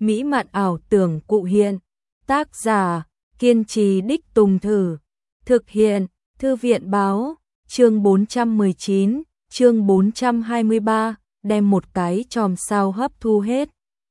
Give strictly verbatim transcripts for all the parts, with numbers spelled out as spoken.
mỹ mạn ảo tưởng cụ hiện. Tác giả, kiên trì đích tùng thử. Thực hiện, Thư viện báo, chương bốn trăm mười chín, chương bốn trăm hai mươi ba, đem một cái chòm sao hấp thu hết.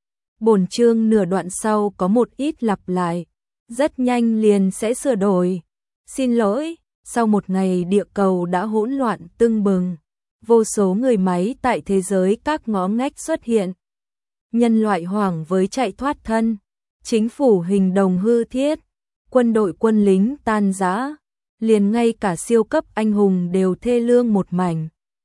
Bổn chương nửa đoạn sau có một ít lặp lại, rất nhanh liền sẽ sửa đổi. Xin lỗi, sau một ngày địa cầu đã hỗn loạn tưng bừng, vô số người máy tại thế giới các ngõ ngách xuất hiện. Nhân loại hoảng với chạy thoát thân, chính phủ hình đồng hư thiết, quân đội quân lính tan rã, liền ngay cả siêu cấp anh hùng đều thê lương một mảnh.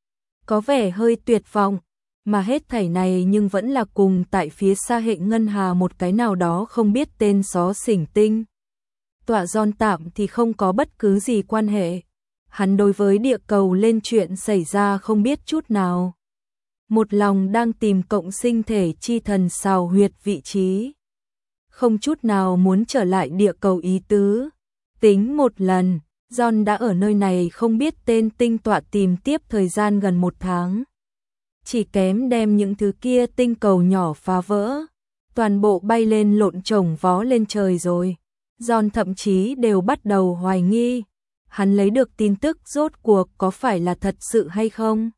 Có vẻ hơi tuyệt vọng, mà hết thảy này nhưng vẫn là cùng tại phía xa hệ ngân hà một cái nào đó không biết tên xó xỉnh tinh. Tọa John tạm thì không có bất cứ gì quan hệ. Hắn đối với địa cầu lên chuyện xảy ra không biết chút nào. Một lòng đang tìm cộng sinh thể chi thần xào huyệt vị trí. Không chút nào muốn trở lại địa cầu ý tứ. Tính một lần, John đã ở nơi này không biết tên tinh tọa tìm tiếp thời gian gần một tháng. Chỉ kém đem những thứ kia tinh cầu nhỏ phá vỡ. Toàn bộ bay lên lộn chồng vó lên trời rồi. John thậm chí đều bắt đầu hoài nghi. Hắn lấy được tin tức rốt cuộc có phải là thật sự hay không?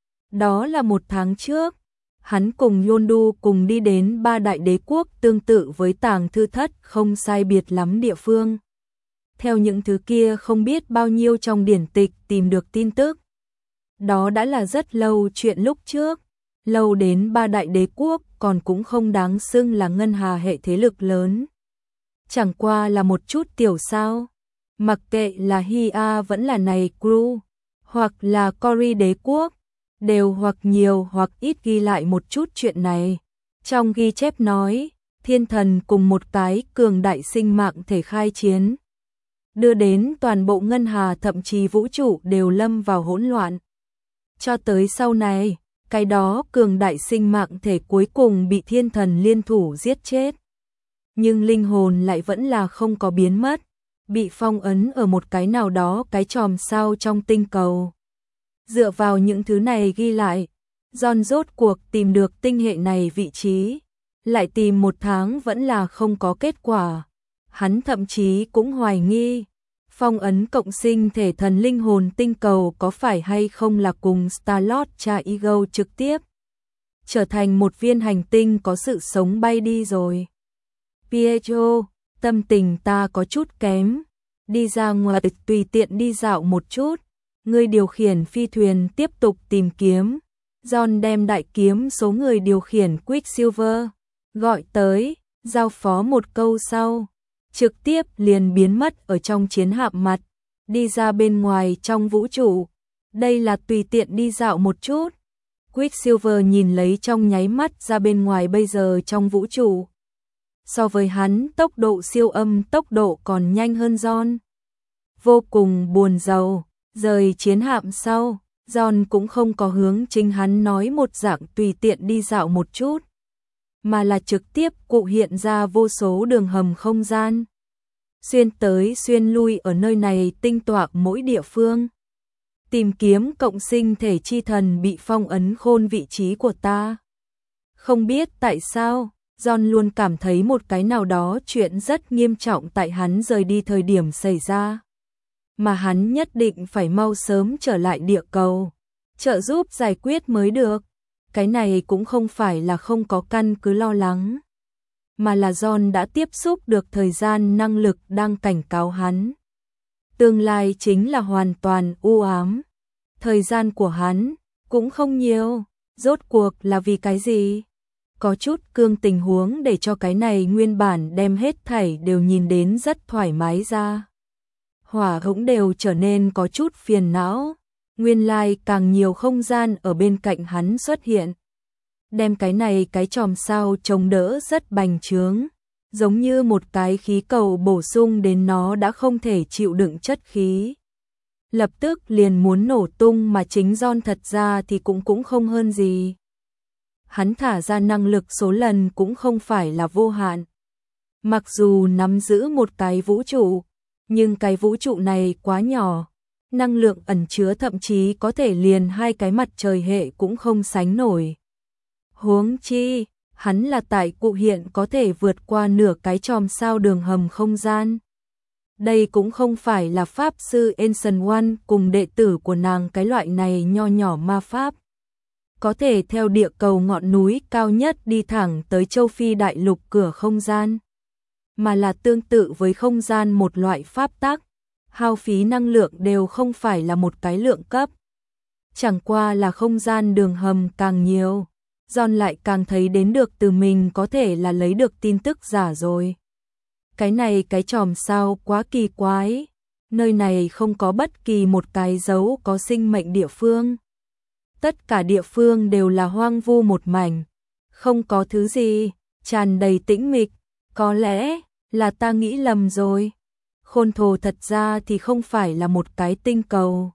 Đó là một tháng trước. Hắn cùng Yondu cùng đi đến ba đại đế quốc tương tự với tàng thư thất không sai biệt lắm địa phương. Theo những thứ kia không biết bao nhiêu trong điển tịch tìm được tin tức. Đó đã là rất lâu chuyện lúc trước. Lâu đến ba đại đế quốc còn cũng không đáng xưng là ngân hà hệ thế lực lớn. Chẳng qua là một chút tiểu sao. Mặc kệ là Hia vẫn là này Crew, hoặc là Cory đế quốc, đều hoặc nhiều hoặc ít ghi lại một chút chuyện này. Trong ghi chép nói, thiên thần cùng một cái cường đại sinh mạng thể khai chiến, đưa đến toàn bộ ngân hà thậm chí vũ trụ đều lâm vào hỗn loạn. Cho tới sau này, cái đó cường đại sinh mạng thể cuối cùng bị thiên thần liên thủ giết chết. Nhưng linh hồn lại vẫn là không có biến mất, bị phong ấn ở một cái nào đó cái chòm sao trong tinh cầu. Dựa vào những thứ này ghi lại, John rốt cuộc tìm được tinh hệ này vị trí, lại tìm một tháng vẫn là không có kết quả. Hắn thậm chí cũng hoài nghi, phong ấn cộng sinh thể thần linh hồn tinh cầu có phải hay không là cùng Starlord cha Ego trực tiếp trở thành một viên hành tinh có sự sống bay đi rồi. Pietro, tâm tình ta có chút kém, đi ra ngoài tùy tiện đi dạo một chút, người điều khiển phi thuyền tiếp tục tìm kiếm. John đem đại kiếm số người điều khiển Quicksilver gọi tới, giao phó một câu sau, trực tiếp liền biến mất ở trong chiến hạm mặt, đi ra bên ngoài trong vũ trụ. Đây là tùy tiện đi dạo một chút. Quicksilver nhìn lấy trong nháy mắt ra bên ngoài bây giờ trong vũ trụ. So với hắn tốc độ siêu âm tốc độ còn nhanh hơn John. Vô cùng buồn rầu, rời chiến hạm sau, John cũng không có hướng chính hắn nói một dạng tùy tiện đi dạo một chút, mà là trực tiếp cụ hiện ra vô số đường hầm không gian. Xuyên tới xuyên lui ở nơi này tinh tọa mỗi địa phương. Tìm kiếm cộng sinh thể chi thần bị phong ấn khôn vị trí của ta. Không biết tại sao, John luôn cảm thấy một cái nào đó chuyện rất nghiêm trọng tại hắn rời đi thời điểm xảy ra. Mà hắn nhất định phải mau sớm trở lại địa cầu, trợ giúp giải quyết mới được. Cái này cũng không phải là không có căn cứ lo lắng, mà là John đã tiếp xúc được thời gian năng lực đang cảnh cáo hắn. Tương lai chính là hoàn toàn u ám. Thời gian của hắn cũng không nhiều, rốt cuộc là vì cái gì? Có chút cương tình huống để cho cái này nguyên bản đem hết thảy đều nhìn đến rất thoải mái ra. Hỏa cũng đều trở nên có chút phiền não. Nguyên lai càng nhiều không gian ở bên cạnh hắn xuất hiện. Đem cái này cái chòm sao chống đỡ rất bành trướng. Giống như một cái khí cầu bổ sung đến nó đã không thể chịu đựng chất khí. Lập tức liền muốn nổ tung mà chính John thật ra thì cũng cũng không hơn gì. Hắn thả ra năng lực số lần cũng không phải là vô hạn. Mặc dù nắm giữ một cái vũ trụ, nhưng cái vũ trụ này quá nhỏ, năng lượng ẩn chứa thậm chí có thể liền hai cái mặt trời hệ cũng không sánh nổi. Huống chi, hắn là tại cụ hiện có thể vượt qua nửa cái chòm sao đường hầm không gian. Đây cũng không phải là pháp sư Ancient One cùng đệ tử của nàng cái loại này nho nhỏ ma pháp. Có thể theo địa cầu ngọn núi cao nhất đi thẳng tới châu Phi đại lục cửa không gian. Mà là tương tự với không gian một loại pháp tắc, hao phí năng lượng đều không phải là một cái lượng cấp. Chẳng qua là không gian đường hầm càng nhiều, John lại càng thấy đến được từ mình có thể là lấy được tin tức giả rồi. Cái này cái chòm sao quá kỳ quái, nơi này không có bất kỳ một cái dấu có sinh mệnh địa phương. Tất cả địa phương đều là hoang vu một mảnh, không có thứ gì, tràn đầy tĩnh mịch, có lẽ là ta nghĩ lầm rồi. Khôn thổ thật ra thì không phải là một cái tinh cầu,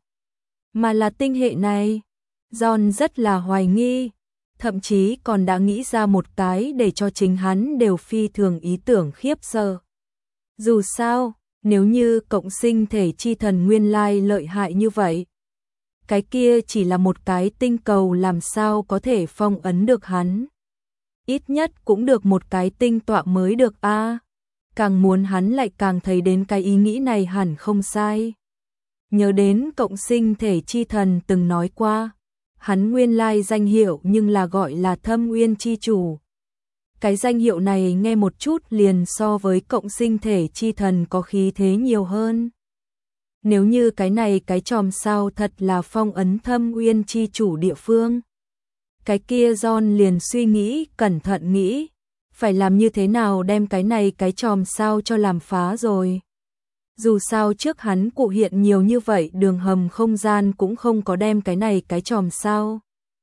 mà là tinh hệ này. John rất là hoài nghi, thậm chí còn đã nghĩ ra một cái để cho chính hắn đều phi thường ý tưởng khiếp sợ. Dù sao, nếu như cộng sinh thể chi thần nguyên lai lợi hại như vậy, cái kia chỉ là một cái tinh cầu làm sao có thể phong ấn được hắn. Ít nhất cũng được một cái tinh tọa mới được a. À, càng muốn hắn lại càng thấy đến cái ý nghĩ này hẳn không sai. Nhớ đến cộng sinh thể chi thần từng nói qua, hắn nguyên lai danh hiệu nhưng là gọi là Thâm Uyên chi chủ. Cái danh hiệu này nghe một chút liền so với cộng sinh thể chi thần có khí thế nhiều hơn. Nếu như cái này cái chòm sao thật là phong ấn Thâm Uyên chi chủ địa phương, cái kia John liền suy nghĩ, cẩn thận nghĩ, phải làm như thế nào đem cái này cái chòm sao cho làm phá rồi. Dù sao trước hắn cụ hiện nhiều như vậy đường hầm không gian cũng không có đem cái này cái chòm sao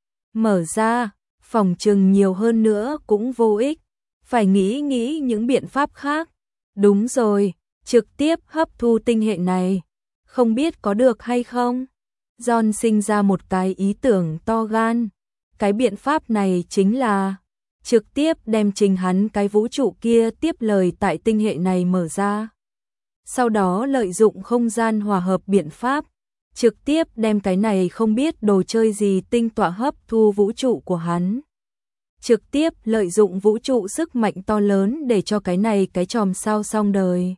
mở ra, phòng trừng nhiều hơn nữa cũng vô ích, phải nghĩ nghĩ những biện pháp khác. Đúng rồi, trực tiếp hấp thu tinh hệ này, không biết có được hay không? John sinh ra một cái ý tưởng to gan, cái biện pháp này chính là trực tiếp đem trình hắn cái vũ trụ kia tiếp lời tại tinh hệ này mở ra. Sau đó lợi dụng không gian hòa hợp biện pháp, trực tiếp đem cái này không biết đồ chơi gì tinh tọa hấp thu vũ trụ của hắn. Trực tiếp lợi dụng vũ trụ sức mạnh to lớn để cho cái này cái chòm sao xong đời.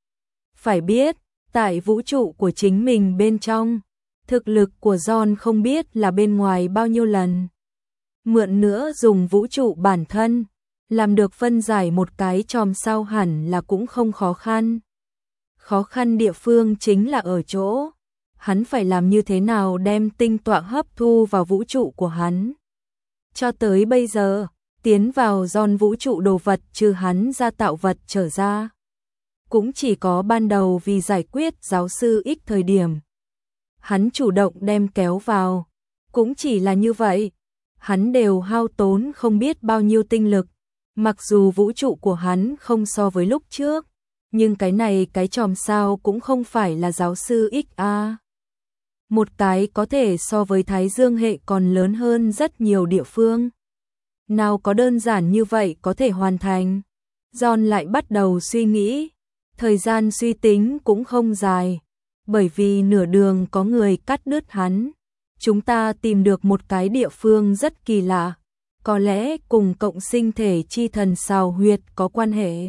Phải biết, tại vũ trụ của chính mình bên trong, thực lực của John không biết là bên ngoài bao nhiêu lần. Mượn nữa dùng vũ trụ bản thân, làm được phân giải một cái chòm sao hẳn là cũng không khó khăn. Khó khăn địa phương chính là ở chỗ, hắn phải làm như thế nào đem tinh tọa hấp thu vào vũ trụ của hắn. Cho tới bây giờ, tiến vào John vũ trụ đồ vật trừ hắn ra tạo vật trở ra. Cũng chỉ có ban đầu vì giải quyết giáo sư X thời điểm. Hắn chủ động đem kéo vào, cũng chỉ là như vậy. Hắn đều hao tốn không biết bao nhiêu tinh lực, mặc dù vũ trụ của hắn không so với lúc trước, nhưng cái này cái chòm sao cũng không phải là giáo sư X A. Một cái có thể so với Thái Dương hệ còn lớn hơn rất nhiều địa phương. Nào có đơn giản như vậy có thể hoàn thành. John lại bắt đầu suy nghĩ, thời gian suy tính cũng không dài, bởi vì nửa đường có người cắt đứt hắn. Chúng ta tìm được một cái địa phương rất kỳ lạ, có lẽ cùng cộng sinh thể chi thần xào huyệt có quan hệ.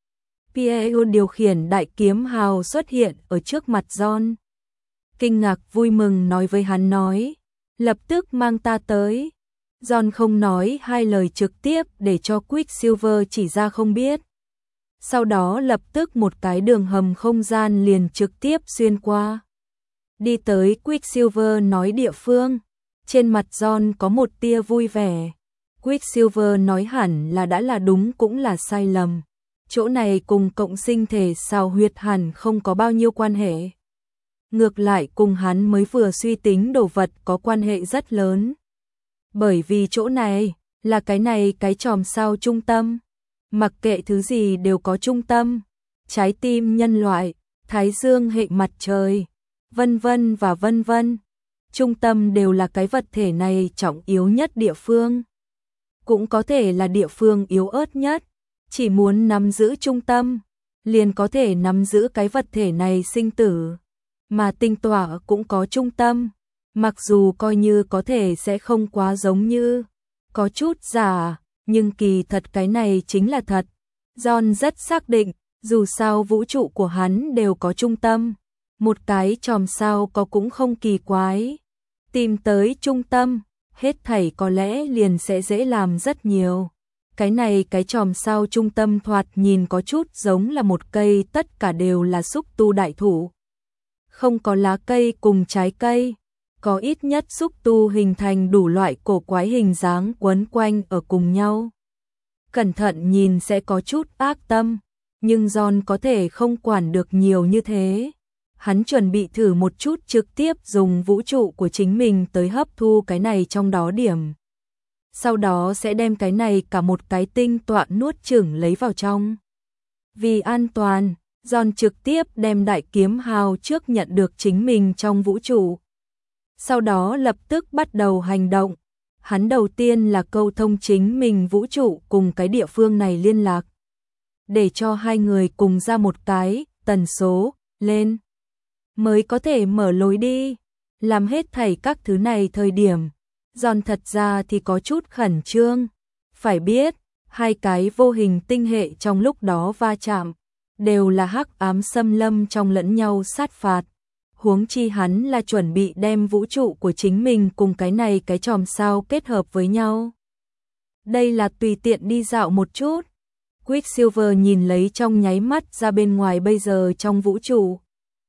Pierre điều khiển đại kiếm hào xuất hiện ở trước mặt John. Kinh ngạc vui mừng nói với hắn nói, lập tức mang ta tới. John không nói hai lời trực tiếp để cho Quicksilver chỉ ra không biết. Sau đó lập tức một cái đường hầm không gian liền trực tiếp xuyên qua. Đi tới Quicksilver nói địa phương, trên mặt John có một tia vui vẻ. Quicksilver nói hẳn là đã là đúng cũng là sai lầm. Chỗ này cùng cộng sinh thể xào huyệt hẳn không có bao nhiêu quan hệ. Ngược lại cùng hắn mới vừa suy tính đồ vật có quan hệ rất lớn. Bởi vì chỗ này là cái này cái chòm sao trung tâm. Mặc kệ thứ gì đều có trung tâm. Trái tim nhân loại, Thái Dương hệ mặt trời, vân vân và vân vân. Trung tâm đều là cái vật thể này trọng yếu nhất địa phương. Cũng có thể là địa phương yếu ớt nhất. Chỉ muốn nắm giữ trung tâm, liền có thể nắm giữ cái vật thể này sinh tử. Mà tinh tọa cũng có trung tâm, mặc dù coi như có thể sẽ không quá giống như, có chút giả, Nhưng kỳ thật cái này chính là thật. John rất xác định, dù sao vũ trụ của hắn đều có trung tâm. Một cái chòm sao có cũng không kỳ quái. Tìm tới trung tâm, hết thảy có lẽ liền sẽ dễ làm rất nhiều. Cái này cái chòm sao trung tâm thoạt nhìn có chút giống là một cây, tất cả đều là xúc tu đại thụ. Không có lá cây cùng trái cây, có ít nhất xúc tu hình thành đủ loại cổ quái hình dáng quấn quanh ở cùng nhau. Cẩn thận nhìn sẽ có chút ác tâm, nhưng John có thể không quản được nhiều như thế. Hắn chuẩn bị thử một chút trực tiếp dùng vũ trụ của chính mình tới hấp thu cái này trong đó điểm. Sau đó sẽ đem cái này cả một cái tinh tọa nuốt chửng lấy vào trong. Vì an toàn, John trực tiếp đem đại kiếm hào trước nhận được chính mình trong vũ trụ. Sau đó lập tức bắt đầu hành động. Hắn đầu tiên là câu thông chính mình vũ trụ cùng cái địa phương này liên lạc. Để cho hai người cùng ra một cái tần số lên. Mới có thể mở lối đi. Làm hết thảy các thứ này thời điểm. John thật ra thì có chút khẩn trương. Phải biết, hai cái vô hình tinh hệ trong lúc đó va chạm. Đều là hắc ám xâm lâm trong lẫn nhau sát phạt. Huống chi hắn là chuẩn bị đem vũ trụ của chính mình cùng cái này cái chòm sao kết hợp với nhau. Đây là tùy tiện đi dạo một chút. Quicksilver nhìn lấy trong nháy mắt ra bên ngoài bây giờ trong vũ trụ.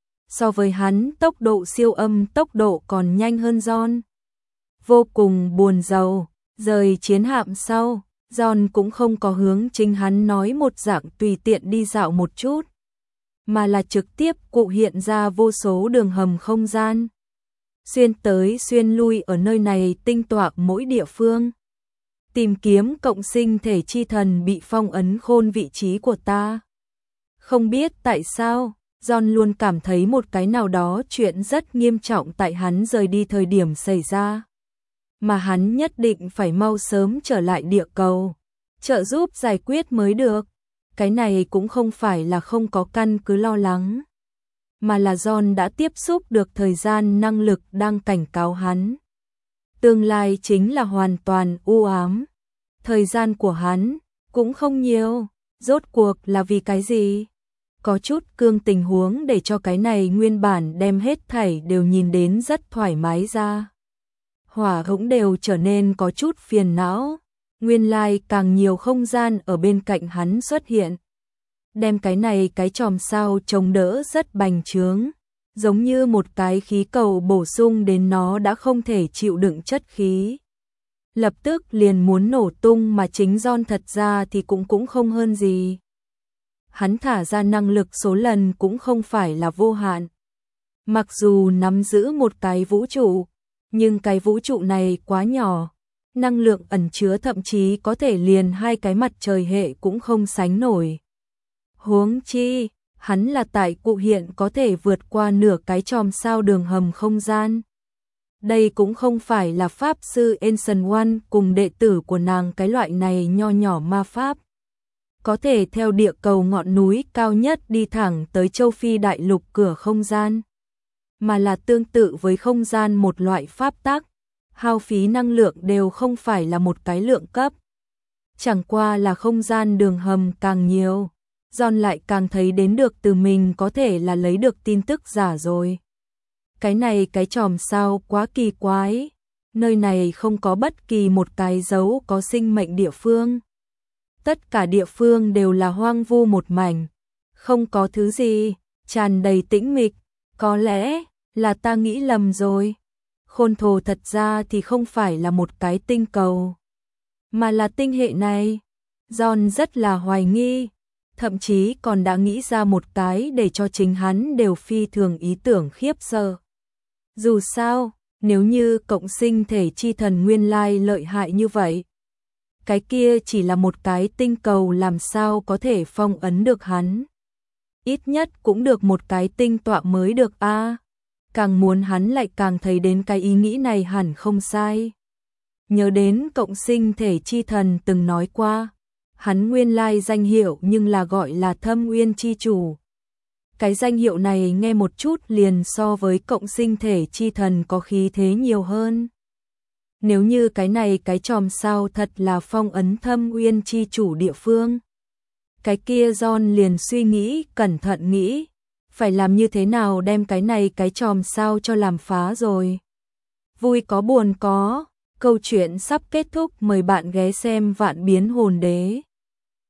So với hắn tốc độ siêu âm tốc độ còn nhanh hơn John. Vô cùng buồn rầu, rời chiến hạm sau, John cũng không có hướng chính hắn nói một dạng tùy tiện đi dạo một chút. Mà là trực tiếp cụ hiện ra vô số đường hầm không gian. Xuyên tới xuyên lui ở nơi này tinh tọa mỗi địa phương. Tìm kiếm cộng sinh thể chi thần bị phong ấn khôn vị trí của ta. Không biết tại sao, John luôn cảm thấy một cái nào đó chuyện rất nghiêm trọng tại hắn rời đi thời điểm xảy ra. Mà hắn nhất định phải mau sớm trở lại địa cầu, trợ giúp giải quyết mới được. Cái này cũng không phải là không có căn cứ lo lắng, mà là John đã tiếp xúc được thời gian năng lực đang cảnh cáo hắn. Tương lai chính là hoàn toàn u ám. Thời gian của hắn cũng không nhiều, rốt cuộc là vì cái gì? Có chút cương tình huống để cho cái này nguyên bản đem hết thảy đều nhìn đến rất thoải mái ra. Hỏa cũng đều trở nên có chút phiền não. Nguyên lai càng nhiều không gian ở bên cạnh hắn xuất hiện. Đem cái này cái chòm sao chống đỡ rất bành trướng. Giống như một cái khí cầu bổ sung đến nó đã không thể chịu đựng chất khí. Lập tức liền muốn nổ tung mà chính John thật ra thì cũng cũng không hơn gì. Hắn thả ra năng lực số lần cũng không phải là vô hạn. Mặc dù nắm giữ một cái vũ trụ, nhưng cái vũ trụ này quá nhỏ. Năng lượng ẩn chứa thậm chí có thể liền hai cái mặt trời hệ cũng không sánh nổi. Huống chi, hắn là tại cụ hiện có thể vượt qua nửa cái chòm sao đường hầm không gian. Đây cũng không phải là pháp sư Ancient One cùng đệ tử của nàng cái loại này nho nhỏ ma pháp. Có thể theo địa cầu ngọn núi cao nhất đi thẳng tới châu Phi đại lục cửa không gian. Mà là tương tự với không gian một loại pháp tắc. Hao phí năng lượng đều không phải là một cái lượng cấp. Chẳng qua là không gian đường hầm càng nhiều, John lại càng thấy đến được từ mình có thể là lấy được tin tức giả rồi. Cái này cái chòm sao quá kỳ quái, nơi này không có bất kỳ một cái dấu có sinh mệnh địa phương. Tất cả địa phương đều là hoang vu một mảnh, không có thứ gì, tràn đầy tĩnh mịch, có lẽ là ta nghĩ lầm rồi. Khôn thổ thật ra thì không phải là một cái tinh cầu, mà là tinh hệ này. John rất là hoài nghi, thậm chí còn đã nghĩ ra một cái để cho chính hắn đều phi thường ý tưởng khiếp sợ. Dù sao, nếu như cộng sinh thể chi thần nguyên lai lợi hại như vậy, cái kia chỉ là một cái tinh cầu làm sao có thể phong ấn được hắn. Ít nhất cũng được một cái tinh tọa mới được a. À. Càng muốn hắn lại càng thấy đến cái ý nghĩ này hẳn không sai. Nhớ đến cộng sinh thể chi thần từng nói qua, hắn nguyên lai danh hiệu nhưng là gọi là Thâm Uyên chi chủ. Cái danh hiệu này nghe một chút liền so với cộng sinh thể chi thần có khí thế nhiều hơn. Nếu như cái này cái chòm sao thật là phong ấn Thâm Uyên chi chủ địa phương. Cái kia John liền suy nghĩ, cẩn thận nghĩ, phải làm như thế nào đem cái này cái chòm sao cho làm phá rồi. Vui có buồn có, câu chuyện sắp kết thúc, mời bạn ghé xem Vạn Biến Hồn Đế.